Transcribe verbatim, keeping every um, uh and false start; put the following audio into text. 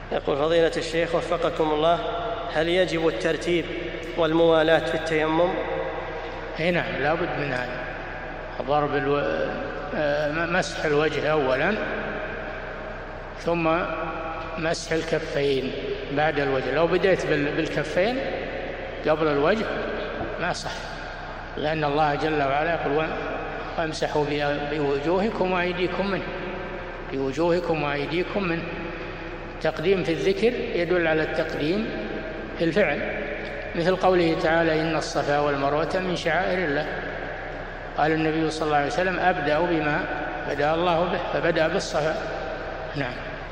يقول فضيلة الشيخ وفقكم الله، هل يجب الترتيب والموالاة في التيمم؟ هنا لا بد من هذا، ضرب الو... مسح الوجه أولا ثم مسح الكفين بعد الوجه. لو بديت بالكفين قبل الوجه ما صح، لأن الله جل وعلا يقول وامسحوا بوجوهكم وأيديكم منه، بوجوهكم وأيديكم منه. تقديم في الذكر يدل على التقديم في الفعل، مثل قوله تعالى إن الصفا والمروة من شعائر الله. قال النبي صلى الله عليه وسلم أبدأ بما بدأ الله به، فبدأ بالصفا. نعم.